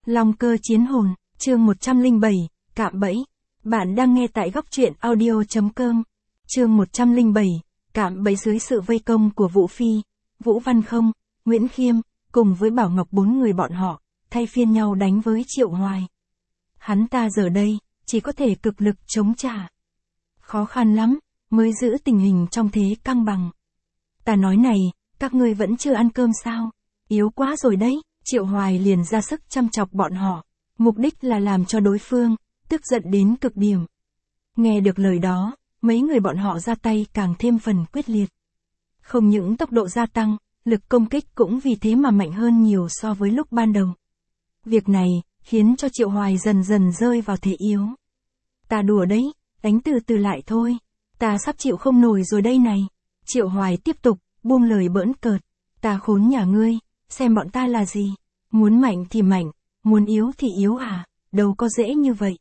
Long cơ chiến hồn, chương 107, cạm bẫy. Bạn đang nghe tại góc truyện audio.com. Chương 107, cạm bẫy. Dưới sự vây công của Vũ Phi, Vũ Văn Không, Nguyễn Khiêm, cùng với Bảo Ngọc, 4 người bọn họ, thay phiên nhau đánh với Triệu Hoài. Hắn ta giờ đây, chỉ có thể cực lực chống trả. Khó khăn lắm, mới giữ tình hình trong thế căng bằng. Ta nói này, các ngươi vẫn chưa ăn cơm sao? Yếu quá rồi đấy. Triệu Hoài liền ra sức chăm chọc bọn họ, mục đích là làm cho đối phương tức giận đến cực điểm. Nghe được lời đó, mấy người bọn họ ra tay càng thêm phần quyết liệt. Không những tốc độ gia tăng, lực công kích cũng vì thế mà mạnh hơn nhiều so với lúc ban đầu. Việc này khiến cho Triệu Hoài dần dần rơi vào thế yếu. Ta đùa đấy, đánh từ từ lại thôi, ta sắp chịu không nổi rồi đây này. Triệu Hoài tiếp tục buông lời bỡn cợt, ta khốn nhà ngươi, xem bọn ta là gì, muốn mạnh thì mạnh, muốn yếu thì yếu à, đâu có dễ như vậy.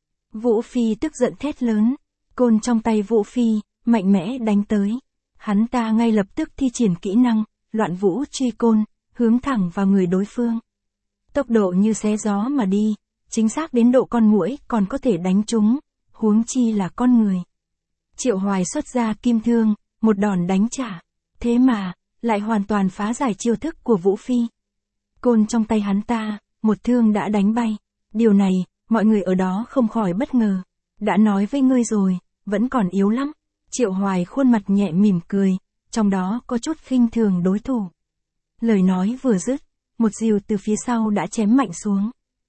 Vũ Phi tức giận thét lớn, côn trong tay Vũ Phi, mạnh mẽ đánh tới. Hắn ta ngay lập tức thi triển kỹ năng, loạn vũ truy côn, hướng thẳng vào người đối phương. Tốc độ như xé gió mà đi, chính xác đến độ con muỗi còn có thể đánh trúng, huống chi là con người. Triệu Hoài xuất ra kim thương, một đòn đánh trả, thế mà lại hoàn toàn phá giải chiêu thức của Vũ Phi. Côn trong tay hắn ta, một thương đã đánh bay. Điều này, mọi người ở đó không khỏi bất ngờ. Đã nói với ngươi rồi, vẫn còn yếu lắm. Triệu Hoài khuôn mặt nhẹ mỉm cười, trong đó có chút khinh thường đối thủ. Lời nói vừa dứt, một rìu từ phía sau đã chém mạnh xuống.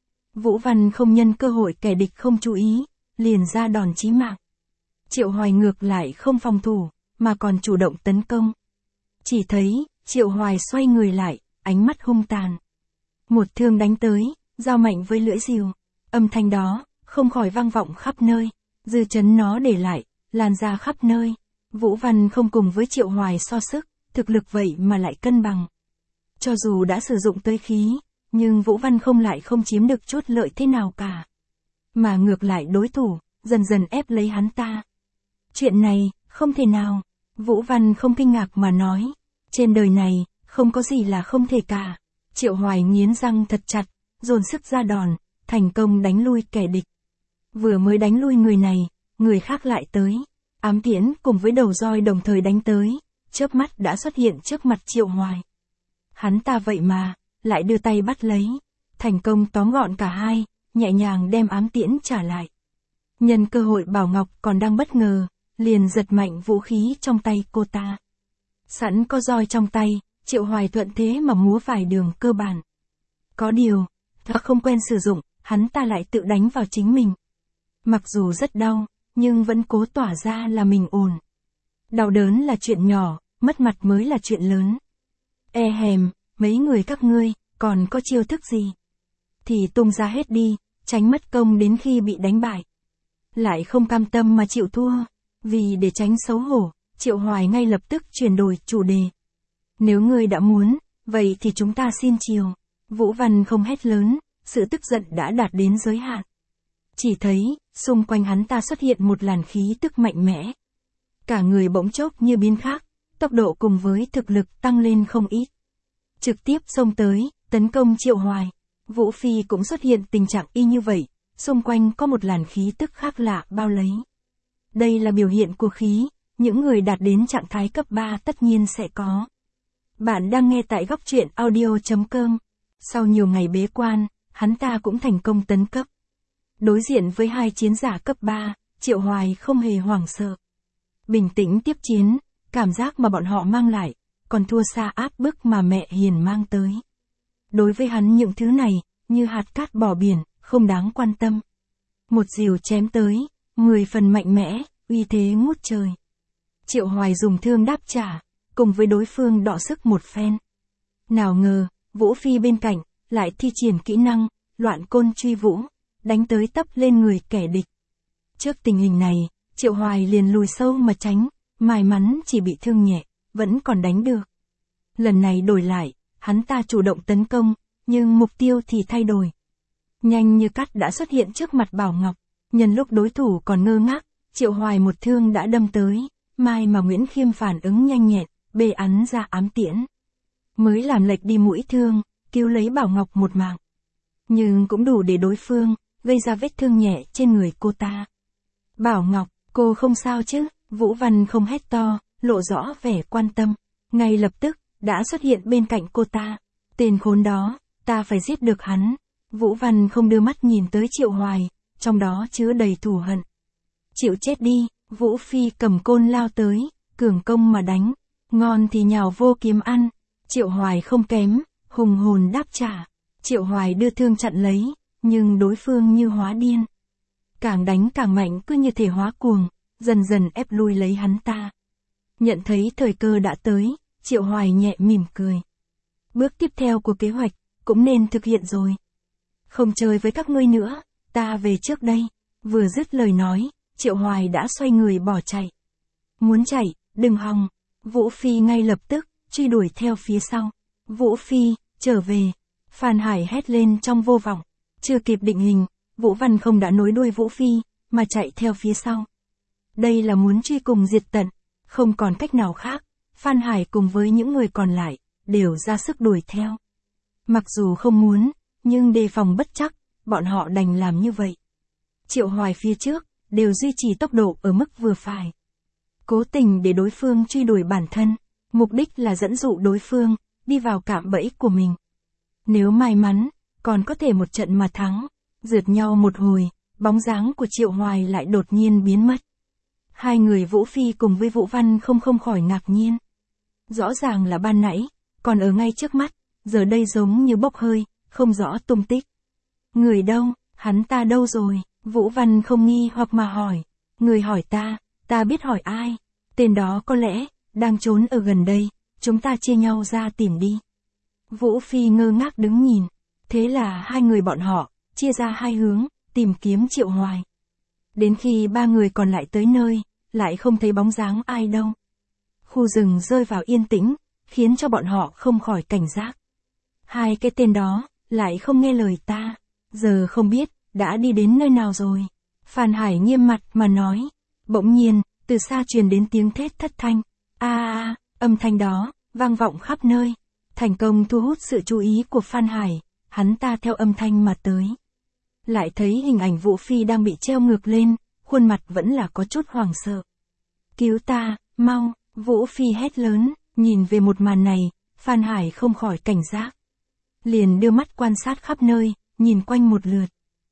Vũ Văn Không nhân cơ hội kẻ địch không chú ý, liền ra đòn chí mạng. Triệu Hoài ngược lại không phòng thủ, mà còn chủ động tấn công. Chỉ thấy, Triệu Hoài xoay người lại, ánh mắt hung tàn. Một thương đánh tới, giao mạnh với lưỡi rìu. Âm thanh đó, không khỏi vang vọng khắp nơi. Dư chấn nó để lại, lan ra khắp nơi. Vũ Văn Không cùng với Triệu Hoài so sức, thực lực vậy mà lại cân bằng. Cho dù đã sử dụng tới khí, nhưng Vũ Văn Không lại không chiếm được chút lợi thế nào cả. Mà ngược lại đối thủ, dần dần ép lấy hắn ta. Chuyện này, không thể nào. Vũ Văn Không kinh ngạc mà nói. Trên đời này, không có gì là không thể cả. Triệu Hoài nghiến răng thật chặt, dồn sức ra đòn, thành công đánh lui kẻ địch. Vừa mới đánh lui người này, người khác lại tới. Ám tiễn cùng với đầu roi đồng thời đánh tới, chớp mắt đã xuất hiện trước mặt Triệu Hoài. Hắn ta vậy mà, lại đưa tay bắt lấy, thành công tóm gọn cả hai, nhẹ nhàng đem ám tiễn trả lại. Nhân cơ hội Bảo Ngọc còn đang bất ngờ, liền giật mạnh vũ khí trong tay cô ta. Sẵn có roi trong tay, Triệu Hoài thuận thế mà múa vài đường cơ bản. Có điều, thật không quen sử dụng, hắn ta lại tự đánh vào chính mình. Mặc dù rất đau, nhưng vẫn cố tỏa ra là mình ổn. Đau đớn là chuyện nhỏ, mất mặt mới là chuyện lớn. E hèm, mấy người các ngươi, còn có chiêu thức gì? Thì tung ra hết đi, tránh mất công đến khi bị đánh bại. Lại không cam tâm mà chịu thua. Vì để tránh xấu hổ, Triệu Hoài ngay lập tức chuyển đổi chủ đề. Nếu ngươi đã muốn, vậy thì chúng ta xin chiều. Vũ Văn Không hét lớn, sự tức giận đã đạt đến giới hạn. Chỉ thấy, xung quanh hắn ta xuất hiện một làn khí tức mạnh mẽ. Cả người bỗng chốc như biến khác, tốc độ cùng với thực lực tăng lên không ít. Trực tiếp xông tới, tấn công Triệu Hoài. Vũ Phi cũng xuất hiện tình trạng y như vậy, xung quanh có một làn khí tức khác lạ bao lấy. Đây là biểu hiện của khí, những người đạt đến trạng thái cấp 3 tất nhiên sẽ có. Bạn đang nghe tại góc truyện audio.com. Sau nhiều ngày bế quan, hắn ta cũng thành công tấn cấp. Đối diện với hai chiến giả cấp 3, Triệu Hoài không hề hoảng sợ. Bình tĩnh tiếp chiến, cảm giác mà bọn họ mang lại, còn thua xa áp bức mà mẹ hiền mang tới. Đối với hắn những thứ này, như hạt cát bỏ biển, không đáng quan tâm. Một rìu chém tới, 10 phần mạnh mẽ, uy thế ngút trời. Triệu Hoài dùng thương đáp trả, cùng với đối phương đọ sức một phen. Nào ngờ, Vũ Phi bên cạnh, lại thi triển kỹ năng, loạn côn truy vũ, đánh tới tấp lên người kẻ địch. Trước tình hình này, Triệu Hoài liền lùi sâu mà tránh, may mắn chỉ bị thương nhẹ, vẫn còn đánh được. Lần này đổi lại, hắn ta chủ động tấn công, nhưng mục tiêu thì thay đổi. Nhanh như cắt đã xuất hiện trước mặt Bảo Ngọc, nhân lúc đối thủ còn ngơ ngác, Triệu Hoài một thương đã đâm tới, mai mà Nguyễn Khiêm phản ứng nhanh nhẹn, bê ắn ra ám tiễn. Mới làm lệch đi mũi thương, cứu lấy Bảo Ngọc một mạng. nhưng cũng đủ để đối phương gây ra vết thương nhẹ trên người cô ta. Bảo Ngọc, cô không sao chứ? Vũ Văn không hét to, lộ rõ vẻ quan tâm. Ngay lập tức, đã xuất hiện bên cạnh cô ta. Tên khốn đó, ta phải giết được hắn. Vũ Văn không đưa mắt nhìn tới Triệu Hoài, trong đó chứa đầy thù hận. Chịu chết đi, Vũ Phi cầm côn lao tới, cường công mà đánh. Ngon thì nhào vô kiếm ăn. Triệu Hoài không kém, hùng hồn đáp trả. Triệu Hoài đưa thương chặn lấy, nhưng đối phương như hóa điên. Càng đánh càng mạnh cứ như thể hóa cuồng, dần dần ép lui lấy hắn ta. Nhận thấy thời cơ đã tới, Triệu Hoài nhẹ mỉm cười. Bước tiếp theo của kế hoạch, cũng nên thực hiện rồi. Không chơi với các ngươi nữa, ta về trước đây. Vừa dứt lời nói, Triệu Hoài đã xoay người bỏ chạy. Muốn chạy, đừng hòng. Vũ Phi ngay lập tức, truy đuổi theo phía sau. Vũ Phi, trở về. Phan Hải hét lên trong vô vọng. Chưa kịp định hình, Vũ Văn không đã nối đuôi Vũ Phi, mà chạy theo phía sau. Đây là muốn truy cùng diệt tận, không còn cách nào khác. Phan Hải cùng với những người còn lại, đều ra sức đuổi theo. Mặc dù không muốn, nhưng đề phòng bất chắc, bọn họ đành làm như vậy. Triệu Hoài phía trước, đều duy trì tốc độ ở mức vừa phải. Cố tình để đối phương truy đuổi bản thân, mục đích là dẫn dụ đối phương, đi vào cạm bẫy của mình. Nếu may mắn, còn có thể một trận mà thắng, rượt nhau một hồi, bóng dáng của Triệu Hoài lại đột nhiên biến mất. Hai người Vũ Phi cùng với Vũ Văn không khỏi ngạc nhiên. Rõ ràng là ban nãy, còn ở ngay trước mắt, giờ đây giống như bốc hơi, không rõ tung tích. Người đâu, hắn ta đâu rồi? Vũ Văn không nghi hoặc mà hỏi. Người hỏi ta biết hỏi ai? Tên đó có lẽ, đang trốn ở gần đây, chúng ta chia nhau ra tìm đi. Vũ Phi ngơ ngác đứng nhìn. Thế là hai người bọn họ, chia ra hai hướng, tìm kiếm Triệu Hoài. Đến khi ba người còn lại tới nơi, lại không thấy bóng dáng ai đâu. Khu rừng rơi vào yên tĩnh, khiến cho bọn họ không khỏi cảnh giác. Hai cái tên đó, lại không nghe lời ta, giờ không biết, đã đi đến nơi nào rồi. Phan Hải nghiêm mặt mà nói. Bỗng nhiên, từ xa truyền đến tiếng thét thất thanh. Âm thanh đó, vang vọng khắp nơi. Thành công thu hút sự chú ý của Phan Hải, hắn ta theo âm thanh mà tới. Lại thấy hình ảnh Vũ Phi đang bị treo ngược lên, khuôn mặt vẫn là có chút hoảng sợ. Cứu ta, mau, Vũ Phi hét lớn, nhìn về một màn này, Phan Hải không khỏi cảnh giác. Liền đưa mắt quan sát khắp nơi, nhìn quanh một lượt.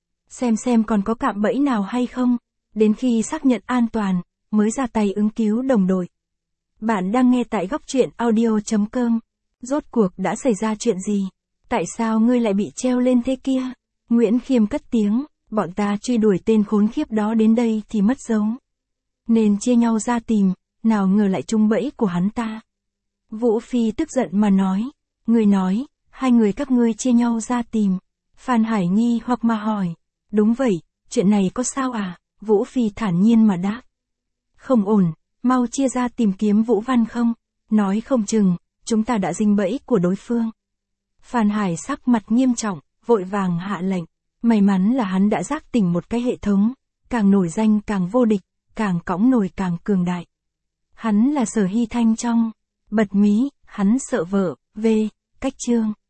Xem còn có cạm bẫy nào hay không, đến khi xác nhận an toàn, mới ra tay ứng cứu đồng đội. Bạn đang nghe tại Góc Truyện Audio.com. Rốt cuộc đã xảy ra chuyện gì? Tại sao ngươi lại bị treo lên thế kia? Nguyễn Khiêm cất tiếng, bọn ta truy đuổi tên khốn khiếp đó đến đây thì mất dấu. Nên chia nhau ra tìm, nào ngờ lại trúng bẫy của hắn ta. Vũ Phi tức giận mà nói. Ngươi nói, hai người các ngươi chia nhau ra tìm. Phan Hải nghi hoặc mà hỏi. Đúng vậy, chuyện này có sao à? Vũ Phi thản nhiên mà đáp. Không ổn, mau chia ra tìm kiếm Vũ Văn không? Nói không chừng, chúng ta đã dính bẫy của đối phương. Phan Hải sắc mặt nghiêm trọng, vội vàng hạ lệnh. May mắn là hắn đã giác tỉnh một cái hệ thống, càng nổi danh càng vô địch, càng cõng nổi càng cường đại. Hắn là Sở Hy Thanh trong Bật Mí, hắn sợ vợ, cách chương.